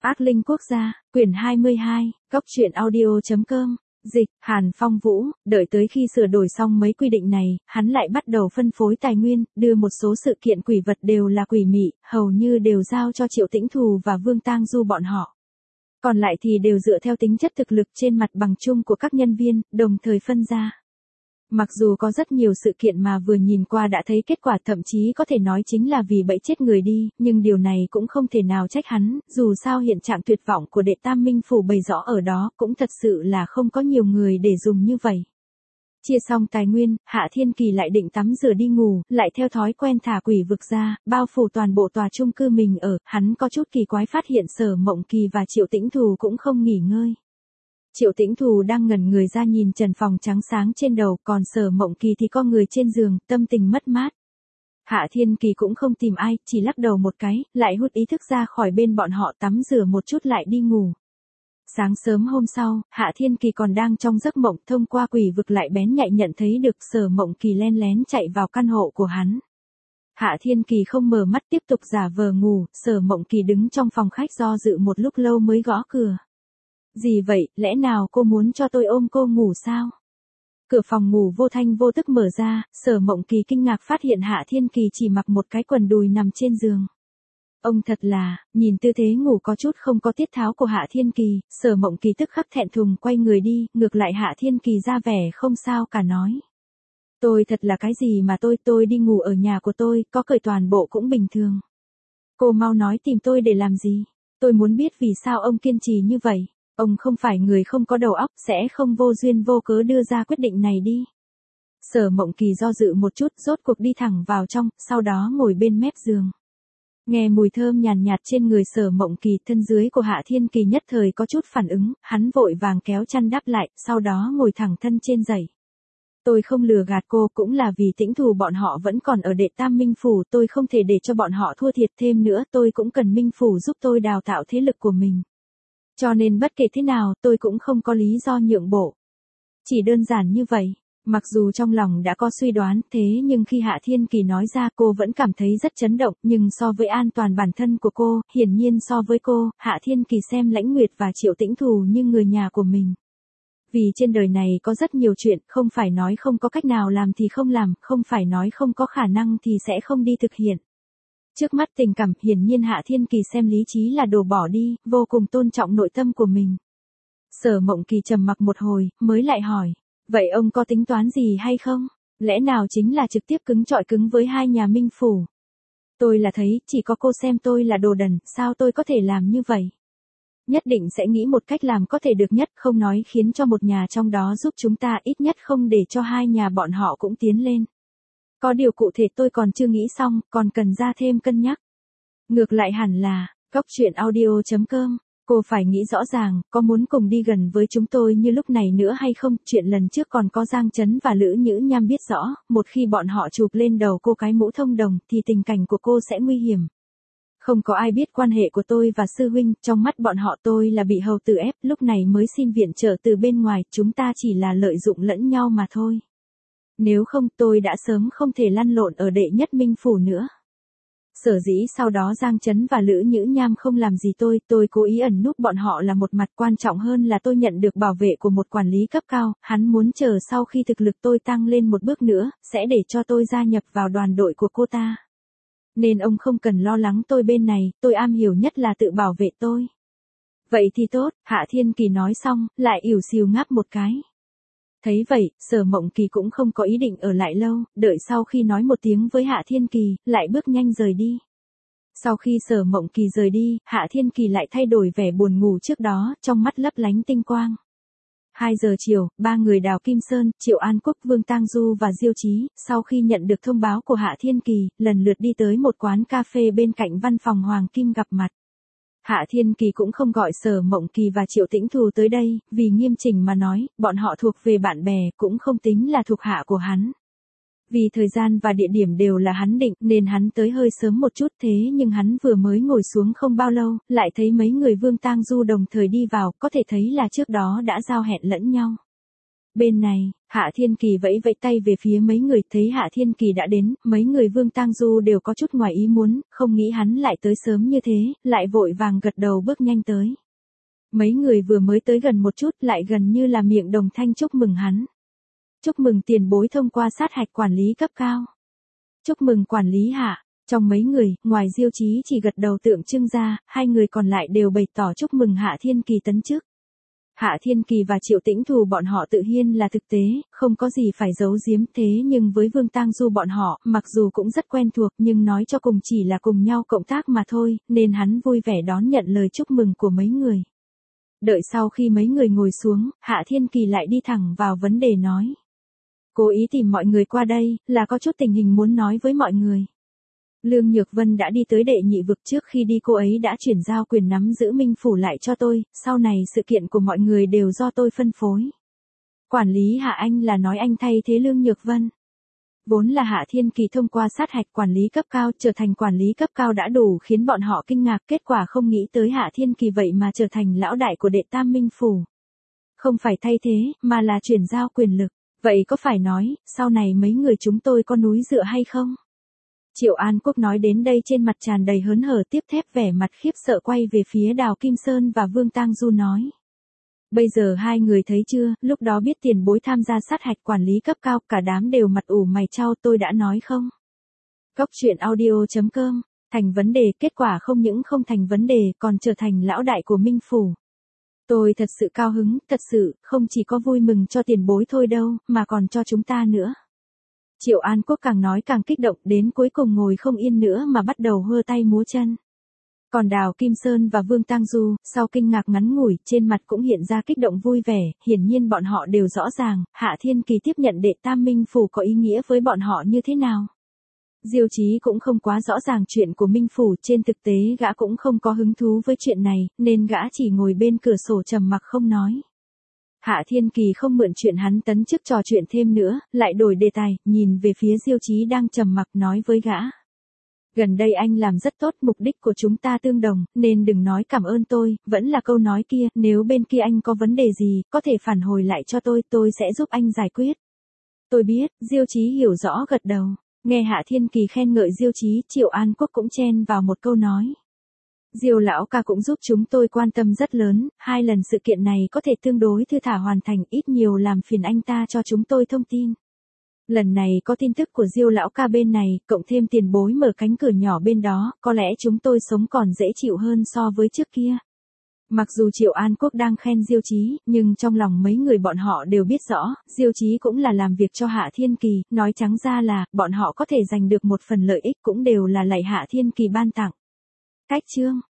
Ác linh quốc gia, quyển 22, Cốc truyện audio.com, dịch, Hàn Phong Vũ, đợi tới khi sửa đổi xong mấy quy định này, hắn lại bắt đầu phân phối tài nguyên, đưa một số sự kiện quỷ vật đều là quỷ mị, hầu như đều giao cho Triệu Tĩnh Thù và Vương Tang Du bọn họ. Còn lại thì đều dựa theo tính chất thực lực trên mặt bằng chung của các nhân viên, đồng thời phân ra. Mặc dù có rất nhiều sự kiện mà vừa nhìn qua đã thấy kết quả, thậm chí có thể nói chính là vì bẫy chết người đi, nhưng điều này cũng không thể nào trách hắn, dù sao hiện trạng tuyệt vọng của đệ Tam Minh Phủ bày rõ ở đó, cũng thật sự là không có nhiều người để dùng như vậy. Chia xong tài nguyên, Hạ Thiên Kỳ lại định tắm rửa đi ngủ, lại theo thói quen thả quỷ vực ra, bao phủ toàn bộ tòa chung cư mình ở, hắn có chút kỳ quái phát hiện Sở Mộng Kỳ và Triệu Tĩnh Thù cũng không nghỉ ngơi. Triệu Tĩnh Thù đang ngẩn người ra nhìn trần phòng trắng sáng trên đầu, còn Sở Mộng Kỳ thì có người trên giường, tâm tình mất mát. Hạ Thiên Kỳ cũng không tìm ai, chỉ lắc đầu một cái, lại hút ý thức ra khỏi bên bọn họ, tắm rửa một chút lại đi ngủ. Sáng sớm hôm sau, Hạ Thiên Kỳ còn đang trong giấc mộng, thông qua quỷ vực lại bén nhạy nhận thấy được Sở Mộng Kỳ len lén chạy vào căn hộ của hắn. Hạ Thiên Kỳ không mở mắt tiếp tục giả vờ ngủ, Sở Mộng Kỳ đứng trong phòng khách do dự một lúc lâu mới gõ cửa. Gì vậy, lẽ nào cô muốn cho tôi ôm cô ngủ sao? Cửa phòng ngủ vô thanh vô tức mở ra, Sở Mộng Kỳ kinh ngạc phát hiện Hạ Thiên Kỳ chỉ mặc một cái quần đùi nằm trên giường. Ông thật là, nhìn tư thế ngủ có chút không có tiết tháo của Hạ Thiên Kỳ, Sở Mộng Kỳ tức khắc thẹn thùng quay người đi, ngược lại Hạ Thiên Kỳ ra vẻ không sao cả nói. Tôi thật là cái gì mà tôi đi ngủ ở nhà của tôi, có cởi toàn bộ cũng bình thường. Cô mau nói tìm tôi để làm gì? Tôi muốn biết vì sao ông kiên trì như vậy. Ông không phải người không có đầu óc, sẽ không vô duyên vô cớ đưa ra quyết định này đi. Sở Mộng Kỳ do dự một chút, rốt cuộc đi thẳng vào trong, sau đó ngồi bên mép giường. Nghe mùi thơm nhàn nhạt trên người Sở Mộng Kỳ, thân dưới của Hạ Thiên Kỳ nhất thời có chút phản ứng, hắn vội vàng kéo chăn đắp lại, sau đó ngồi thẳng thân trên giày. Tôi không lừa gạt cô, cũng là vì Tĩnh Thù bọn họ vẫn còn ở đệ Tam Minh Phủ, tôi không thể để cho bọn họ thua thiệt thêm nữa, tôi cũng cần Minh Phủ giúp tôi đào tạo thế lực của mình. Cho nên bất kể thế nào, tôi cũng không có lý do nhượng bộ. Chỉ đơn giản như vậy. Mặc dù trong lòng đã có suy đoán, thế nhưng khi Hạ Thiên Kỳ nói ra cô vẫn cảm thấy rất chấn động, nhưng so với an toàn bản thân của cô, hiển nhiên so với cô, Hạ Thiên Kỳ xem Lãnh Nguyệt và Triệu Tĩnh Thù như người nhà của mình. Vì trên đời này có rất nhiều chuyện, không phải nói không có cách nào làm thì không làm, không phải nói không có khả năng thì sẽ không đi thực hiện. Trước mắt tình cảm, hiển nhiên Hạ Thiên Kỳ xem lý trí là đồ bỏ đi, vô cùng tôn trọng nội tâm của mình. Sở Mộng Kỳ trầm mặc một hồi, mới lại hỏi, vậy ông có tính toán gì hay không? Lẽ nào chính là trực tiếp cứng chọi cứng với hai nhà Minh Phủ? Tôi là thấy, chỉ có cô xem tôi là đồ đần, sao tôi có thể làm như vậy? Nhất định sẽ nghĩ một cách làm có thể được nhất, không nói khiến cho một nhà trong đó giúp chúng ta, ít nhất không để cho hai nhà bọn họ cũng tiến lên. Có điều cụ thể tôi còn chưa nghĩ xong, còn cần ra thêm cân nhắc. Ngược lại hẳn là, Cốc truyện audio.com, cô phải nghĩ rõ ràng, có muốn cùng đi gần với chúng tôi như lúc này nữa hay không? Chuyện lần trước còn có Giang Chấn và Lữ Nhữ Nham biết rõ, một khi bọn họ chụp lên đầu cô cái mũ thông đồng, thì tình cảnh của cô sẽ nguy hiểm. Không có ai biết quan hệ của tôi và sư huynh, trong mắt bọn họ tôi là bị hầu tử ép, lúc này mới xin viện trợ từ bên ngoài, chúng ta chỉ là lợi dụng lẫn nhau mà thôi. Nếu không tôi đã sớm không thể lăn lộn ở đệ nhất Minh Phủ nữa. Sở dĩ sau đó Giang Chấn và Lữ Nhữ Nham không làm gì tôi cố ý ẩn núp bọn họ là một mặt, quan trọng hơn là tôi nhận được bảo vệ của một quản lý cấp cao, hắn muốn chờ sau khi thực lực tôi tăng lên một bước nữa, sẽ để cho tôi gia nhập vào đoàn đội của cô ta. Nên ông không cần lo lắng tôi bên này, tôi am hiểu nhất là tự bảo vệ tôi. Vậy thì tốt, Hạ Thiên Kỳ nói xong, lại ỉu xìu ngáp một cái. Thấy vậy, Sở Mộng Kỳ cũng không có ý định ở lại lâu, đợi sau khi nói một tiếng với Hạ Thiên Kỳ, lại bước nhanh rời đi. Sau khi Sở Mộng Kỳ rời đi, Hạ Thiên Kỳ lại thay đổi vẻ buồn ngủ trước đó, trong mắt lấp lánh tinh quang. 2 giờ chiều, ba người Đào Kim Sơn, Triệu An Quốc, Vương Tang Du và Diêu Chí, sau khi nhận được thông báo của Hạ Thiên Kỳ, lần lượt đi tới một quán cà phê bên cạnh văn phòng Hoàng Kim gặp mặt. Hạ Thiên Kỳ cũng không gọi Sở Mộng Kỳ và Triệu Tĩnh Thù tới đây, vì nghiêm chỉnh mà nói, bọn họ thuộc về bạn bè, cũng không tính là thuộc hạ của hắn. Vì thời gian và địa điểm đều là hắn định, nên hắn tới hơi sớm một chút, thế nhưng hắn vừa mới ngồi xuống không bao lâu, lại thấy mấy người Vương Tang Du đồng thời đi vào, có thể thấy là trước đó đã giao hẹn lẫn nhau. Bên này, Hạ Thiên Kỳ vẫy vẫy tay về phía mấy người, thấy Hạ Thiên Kỳ đã đến, mấy người Vương Tang Du đều có chút ngoài ý muốn, không nghĩ hắn lại tới sớm như thế, lại vội vàng gật đầu bước nhanh tới. Mấy người vừa mới tới gần một chút lại gần như là miệng đồng thanh chúc mừng hắn. Chúc mừng tiền bối thông qua sát hạch quản lý cấp cao. Chúc mừng quản lý Hạ. Trong mấy người, ngoài Diêu Chí chỉ gật đầu tượng trưng ra, hai người còn lại đều bày tỏ chúc mừng Hạ Thiên Kỳ tấn chức. Hạ Thiên Kỳ và Triệu Tĩnh Thù bọn họ tự nhiên là thực tế, không có gì phải giấu giếm, thế nhưng với Vương Tang Du bọn họ, mặc dù cũng rất quen thuộc nhưng nói cho cùng chỉ là cùng nhau cộng tác mà thôi, nên hắn vui vẻ đón nhận lời chúc mừng của mấy người. Đợi sau khi mấy người ngồi xuống, Hạ Thiên Kỳ lại đi thẳng vào vấn đề nói. Cố ý tìm mọi người qua đây, là có chút tình hình muốn nói với mọi người. Lương Nhược Vân đã đi tới đệ nhị vực, trước khi đi cô ấy đã chuyển giao quyền nắm giữ Minh Phủ lại cho tôi, sau này sự kiện của mọi người đều do tôi phân phối. Quản lý Hạ anh là nói anh thay thế Lương Nhược Vân. Vốn là Hạ Thiên Kỳ thông qua sát hạch quản lý cấp cao trở thành quản lý cấp cao đã đủ khiến bọn họ kinh ngạc, kết quả không nghĩ tới Hạ Thiên Kỳ vậy mà trở thành lão đại của đệ tam Minh Phủ. Không phải thay thế, mà là chuyển giao quyền lực. Vậy có phải nói, sau này mấy người chúng tôi có núi dựa hay không? Triệu An Quốc nói đến đây trên mặt tràn đầy hớn hở, tiếp thép vẻ mặt khiếp sợ quay về phía Đào Kim Sơn và Vương Tang Du nói. Bây giờ hai người thấy chưa, lúc đó biết tiền bối tham gia sát hạch quản lý cấp cao, cả đám đều mặt ủ mày chau, tôi đã nói không? Cốc truyện audio.com, thành vấn đề, kết quả không những không thành vấn đề, còn trở thành lão đại của Minh Phủ. Tôi thật sự cao hứng, thật sự, không chỉ có vui mừng cho tiền bối thôi đâu, mà còn cho chúng ta nữa. Triệu An Quốc càng nói càng kích động, đến cuối cùng ngồi không yên nữa mà bắt đầu hơ tay múa chân. Còn Đào Kim Sơn và Vương Tang Du, sau kinh ngạc ngắn ngủi, trên mặt cũng hiện ra kích động vui vẻ, hiển nhiên bọn họ đều rõ ràng, Hạ Thiên Kỳ tiếp nhận đệ tam Minh Phủ có ý nghĩa với bọn họ như thế nào. Diêu Chí cũng không quá rõ ràng chuyện của Minh Phủ, trên thực tế gã cũng không có hứng thú với chuyện này, nên gã chỉ ngồi bên cửa sổ trầm mặc không nói. Hạ Thiên Kỳ không mượn chuyện hắn tấn chức trò chuyện thêm nữa, lại đổi đề tài, nhìn về phía Diêu Chí đang trầm mặc nói với gã. Gần đây anh làm rất tốt, mục đích của chúng ta tương đồng, nên đừng nói cảm ơn tôi, vẫn là câu nói kia, nếu bên kia anh có vấn đề gì, có thể phản hồi lại cho tôi sẽ giúp anh giải quyết. Tôi biết, Diêu Chí hiểu rõ gật đầu. Nghe Hạ Thiên Kỳ khen ngợi Diêu Chí, Triệu An Quốc cũng chen vào một câu nói. Diêu lão ca cũng giúp chúng tôi quan tâm rất lớn, 2 lần sự kiện này có thể tương đối thư thả hoàn thành, ít nhiều làm phiền anh ta cho chúng tôi thông tin. Lần này có tin tức của Diêu lão ca bên này, cộng thêm tiền bối mở cánh cửa nhỏ bên đó, có lẽ chúng tôi sống còn dễ chịu hơn so với trước kia. Mặc dù Triệu An Quốc đang khen Diêu Chí, nhưng trong lòng mấy người bọn họ đều biết rõ, Diêu Chí cũng là làm việc cho Hạ Thiên Kỳ, nói trắng ra là, bọn họ có thể giành được một phần lợi ích cũng đều là lạy Hạ Thiên Kỳ ban tặng. Cách chương